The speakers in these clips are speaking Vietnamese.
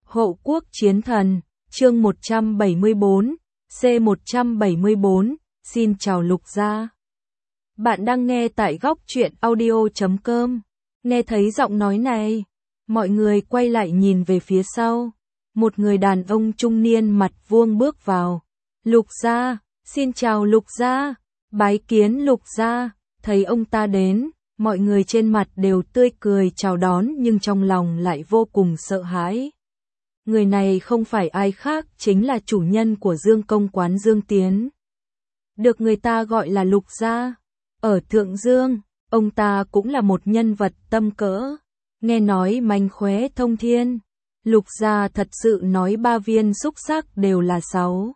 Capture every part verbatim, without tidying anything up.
Hộ quốc chiến thần, chương một trăm bảy mươi bốn, C một trăm bảy mươi bốn, xin chào Lục Gia. Bạn đang nghe tại góc truyện audio chấm com. Nghe thấy giọng nói này, mọi người quay lại nhìn về phía sau. Một người đàn ông trung niên mặt vuông bước vào. Lục Gia, xin chào Lục Gia, bái kiến Lục Gia. Thấy ông ta đến, mọi người trên mặt đều tươi cười chào đón nhưng trong lòng lại vô cùng sợ hãi. Người này không phải ai khác chính là chủ nhân của Dương Công quán Dương Tiến. Được người ta gọi là Lục Gia. Ở Thượng Dương, ông ta cũng là một nhân vật tâm cỡ. Nghe nói mánh khóe thông thiên. Lục Gia thật sự nói ba viên xúc xắc đều là sáu.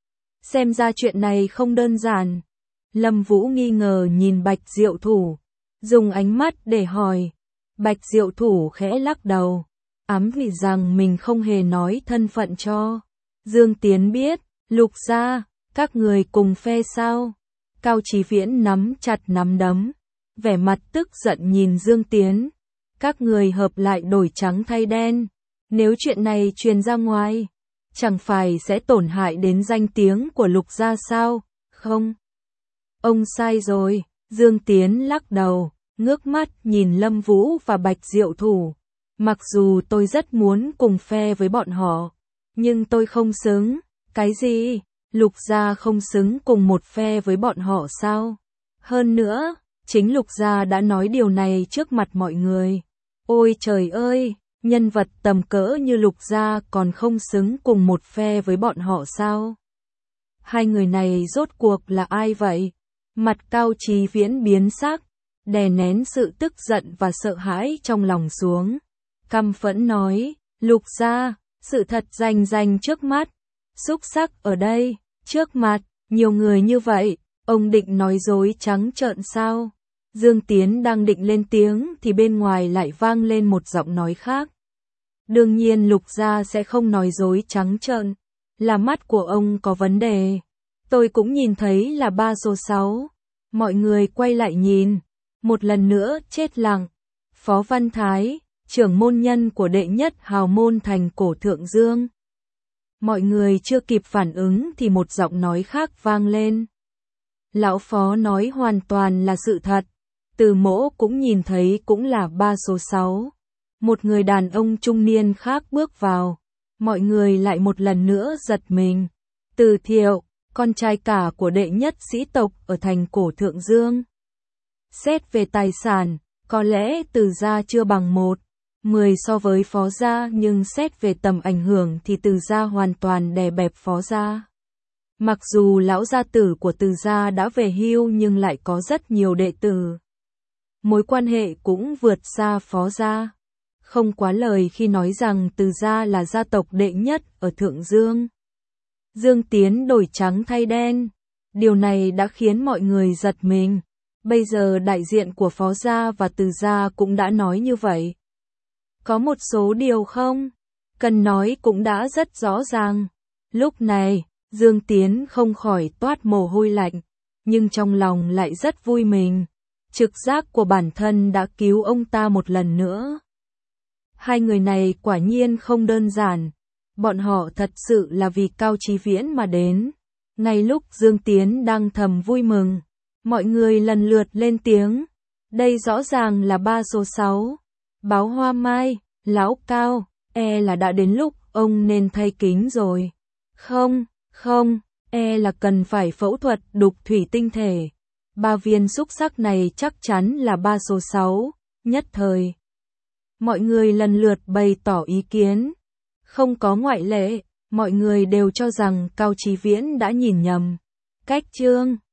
Xem ra chuyện này không đơn giản. Lâm Vũ nghi ngờ nhìn Bạch Diệu Thủ, dùng ánh mắt để hỏi. Bạch Diệu Thủ khẽ lắc đầu, ám vì rằng mình không hề nói thân phận cho Dương Tiến biết. Lục Gia, các người cùng phe sao? Cao Chí Viễn nắm chặt nắm đấm, vẻ mặt tức giận nhìn Dương Tiến. Các người hợp lại đổi trắng thay đen, nếu chuyện này truyền ra ngoài, chẳng phải sẽ tổn hại đến danh tiếng của Lục Gia sao? Không. Ông sai rồi, Dương Tiến lắc đầu, ngước mắt nhìn Lâm Vũ và Bạch Diệu Thủ. Mặc dù tôi rất muốn cùng phe với bọn họ, nhưng tôi không xứng. Cái gì? Lục Gia không xứng cùng một phe với bọn họ sao? Hơn nữa, chính Lục Gia đã nói điều này trước mặt mọi người. Ôi trời ơi, nhân vật tầm cỡ như Lục Gia còn không xứng cùng một phe với bọn họ sao? Hai người này rốt cuộc là ai vậy? Mặt Cao Chí Viễn biến sắc, đè nén sự tức giận và sợ hãi trong lòng xuống. Căm phẫn nói, Lục Gia, sự thật rành rành trước mắt. Xúc xắc ở đây, trước mặt, nhiều người như vậy, ông định nói dối trắng trợn sao? Dương Tiến đang định lên tiếng thì bên ngoài lại vang lên một giọng nói khác. Đương nhiên Lục Gia sẽ không nói dối trắng trợn, là mắt của ông có vấn đề. Tôi cũng nhìn thấy là ba số sáu. Mọi người quay lại nhìn, một lần nữa chết lặng. Phó Văn Thái, trưởng môn nhân của đệ nhất hào môn thành cổ Thượng Dương. Mọi người chưa kịp phản ứng thì một giọng nói khác vang lên. Lão Phó nói hoàn toàn là sự thật. Từ Mỗ cũng nhìn thấy cũng là ba số sáu. Một người đàn ông trung niên khác bước vào. Mọi người lại một lần nữa giật mình. Từ Thiệu, con trai cả của đệ nhất sĩ tộc ở thành cổ Thượng Dương. Xét về tài sản, có lẽ Từ gia chưa bằng một mười so với Phó gia, nhưng xét về tầm ảnh hưởng thì Từ gia hoàn toàn đè bẹp Phó gia. Mặc dù lão gia tử của Từ gia đã về hưu nhưng lại có rất nhiều đệ tử. Mối quan hệ cũng vượt xa Phó gia. Không quá lời khi nói rằng Từ gia là gia tộc đệ nhất ở Thượng Dương. Dương Tiến đổi trắng thay đen. Điều này đã khiến mọi người giật mình. Bây giờ đại diện của Phó gia và Từ gia cũng đã nói như vậy. Có một số điều không cần nói cũng đã rất rõ ràng. Lúc này, Dương Tiến không khỏi toát mồ hôi lạnh, nhưng trong lòng lại rất vui mừng. Trực giác của bản thân đã cứu ông ta một lần nữa. Hai người này quả nhiên không đơn giản. Bọn họ thật sự là vì Cao Chí Viễn mà đến. Ngay lúc Dương Tiến đang thầm vui mừng, mọi người lần lượt lên tiếng. Đây rõ ràng là ba số sáu. Báo Hoa Mai, lão Cao, e là đã đến lúc ông nên thay kính rồi. Không, không, e là cần phải phẫu thuật đục thủy tinh thể. Ba viên xúc xắc này chắc chắn là ba số sáu. Nhất thời, mọi người lần lượt bày tỏ ý kiến. Không có ngoại lệ, mọi người đều cho rằng Cao Chí Viễn đã nhìn nhầm. Cách chương